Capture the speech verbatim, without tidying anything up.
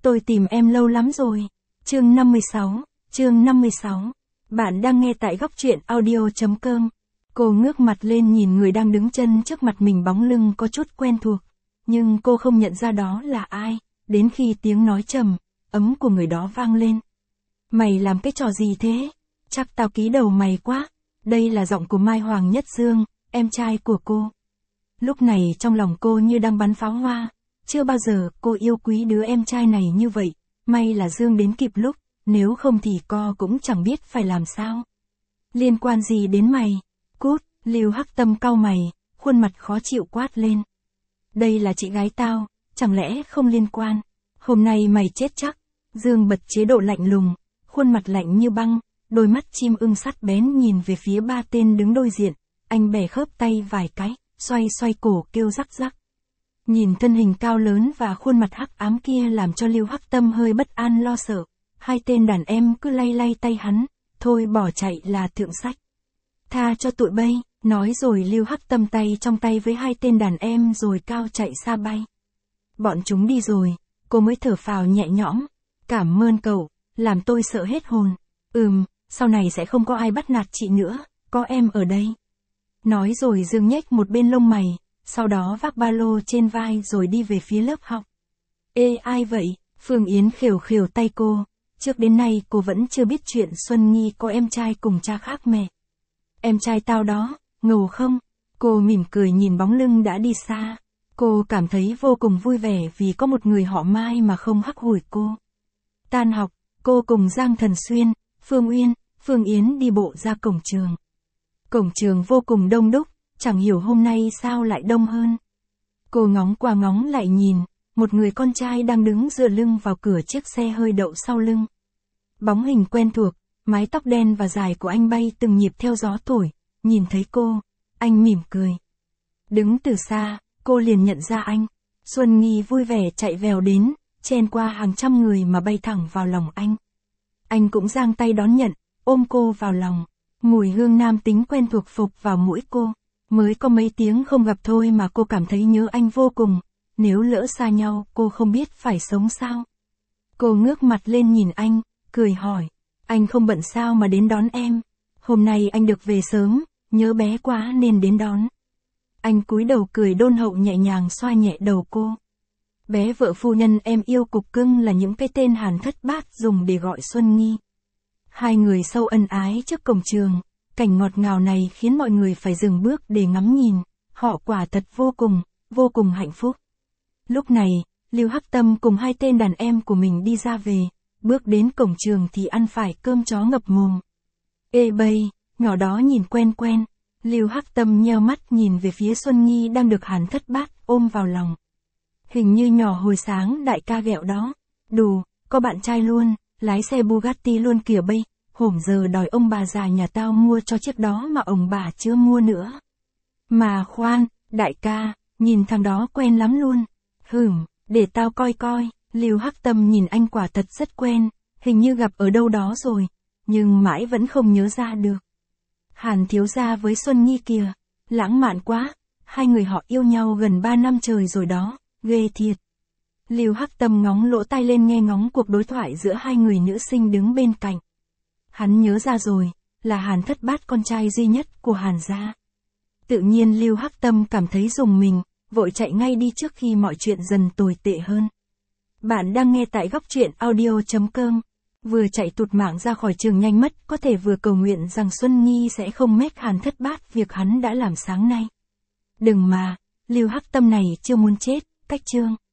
tôi tìm em lâu lắm rồi. Chương năm mươi sáu, chương năm mươi sáu. Bạn đang nghe tại góc truyện audio.com. Cô ngước mặt lên nhìn người đang đứng chân trước mặt mình, bóng lưng có chút quen thuộc. Nhưng cô không nhận ra đó là ai, đến khi tiếng nói trầm, ấm của người đó vang lên. Mày làm cái trò gì thế? Chắc tao ký đầu mày quá. Đây là giọng của Mai Hoàng Nhất Dương, em trai của cô. Lúc này trong lòng cô như đang bắn pháo hoa. Chưa bao giờ cô yêu quý đứa em trai này như vậy. May là Dương đến kịp lúc, nếu không thì cô cũng chẳng biết phải làm sao. Liên quan gì đến mày? Cút, Lưu Hắc Tâm cau mày, khuôn mặt khó chịu quát lên. Đây là chị gái tao, chẳng lẽ không liên quan? Hôm nay mày chết chắc. Dương bật chế độ lạnh lùng, khuôn mặt lạnh như băng, đôi mắt chim ưng sắt bén nhìn về phía ba tên đứng đối diện. Anh bẻ khớp tay vài cái, xoay xoay cổ kêu rắc rắc. Nhìn thân hình cao lớn và khuôn mặt hắc ám kia làm cho Lưu Hắc Tâm hơi bất an lo sợ. Hai tên đàn em cứ lay lay tay hắn, thôi bỏ chạy là thượng sách. Tha cho tụi bay, nói rồi Lưu Hắc Tâm tay trong tay với hai tên đàn em rồi cao chạy xa bay. Bọn chúng đi rồi, cô mới thở phào nhẹ nhõm. Cảm ơn cậu, làm tôi sợ hết hồn. Ừm, sau này sẽ không có ai bắt nạt chị nữa, có em ở đây. Nói rồi Dương nhếch một bên lông mày, sau đó vác ba lô trên vai rồi đi về phía lớp học. Ê ai vậy? Phương Yến khều khều tay cô. Trước đến nay cô vẫn chưa biết chuyện Xuân Nghi có em trai cùng cha khác mẹ. Em trai tao đó, ngầu không? Cô mỉm cười nhìn bóng lưng đã đi xa. Cô cảm thấy vô cùng vui vẻ vì có một người họ Mai mà không hắc hủi cô. Tan học, cô cùng Giang Thần Xuyên, Phương Uyên, Phương Yến đi bộ ra cổng trường. Cổng trường vô cùng đông đúc, chẳng hiểu hôm nay sao lại đông hơn. Cô ngóng qua ngóng lại nhìn, một người con trai đang đứng dựa lưng vào cửa chiếc xe hơi đậu sau lưng. Bóng hình quen thuộc, mái tóc đen và dài của anh bay từng nhịp theo gió thổi, nhìn thấy cô, anh mỉm cười. Đứng từ xa, cô liền nhận ra anh. Xuân Nghi vui vẻ chạy vèo đến, chen qua hàng trăm người mà bay thẳng vào lòng anh. Anh cũng giang tay đón nhận, ôm cô vào lòng. Mùi hương nam tính quen thuộc phục vào mũi cô. Mới có mấy tiếng không gặp thôi mà cô cảm thấy nhớ anh vô cùng. Nếu lỡ xa nhau, cô không biết phải sống sao. Cô ngước mặt lên nhìn anh, cười hỏi. Anh không bận sao mà đến đón em? Hôm nay anh được về sớm, nhớ bé quá nên đến đón. Anh cúi đầu cười đôn hậu nhẹ nhàng xoa nhẹ đầu cô. Bé vợ phu nhân em yêu cục cưng là những cái tên Hàn thất bát dùng để gọi Xuân Nghi. Hai người sâu ân ái trước cổng trường, cảnh ngọt ngào này khiến mọi người phải dừng bước để ngắm nhìn, họ quả thật vô cùng, vô cùng hạnh phúc. Lúc này, Lưu Hắc Tâm cùng hai tên đàn em của mình đi ra về, bước đến cổng trường thì ăn phải cơm chó ngập mồm. Ê bây, nhỏ đó nhìn quen quen, Lưu Hắc Tâm nheo mắt nhìn về phía Xuân Nghi đang được Hàn thất bát ôm vào lòng. Hình như nhỏ hồi sáng đại ca ghẹo đó. Đù, có bạn trai luôn, lái xe Bugatti luôn kìa bây, hổm giờ đòi ông bà già nhà tao mua cho chiếc đó mà ông bà chưa mua nữa. Mà khoan, đại ca, nhìn thằng đó quen lắm luôn. Hửm, để tao coi coi. Lưu Hắc Tâm nhìn anh quả thật rất quen, hình như gặp ở đâu đó rồi, nhưng mãi vẫn không nhớ ra được. Hàn thiếu gia với Xuân Nghi kìa, lãng mạn quá, hai người họ yêu nhau gần ba năm trời rồi đó, ghê thiệt. Lưu Hắc Tâm ngóng lỗ tai lên nghe ngóng cuộc đối thoại giữa hai người nữ sinh đứng bên cạnh. Hắn nhớ ra rồi, là Hàn thất bát con trai duy nhất của Hàn gia. Tự nhiên Lưu Hắc Tâm cảm thấy rùng mình, vội chạy ngay đi trước khi mọi chuyện dần tồi tệ hơn. Bạn đang nghe tại góc truyện audio.com. Vừa chạy tụt mạng ra khỏi trường nhanh mất, có thể vừa cầu nguyện rằng Xuân Nghi sẽ không mách Hàn thất bát việc hắn đã làm sáng nay. Đừng mà, Lưu Hắc Tâm này chưa muốn chết, cách chương.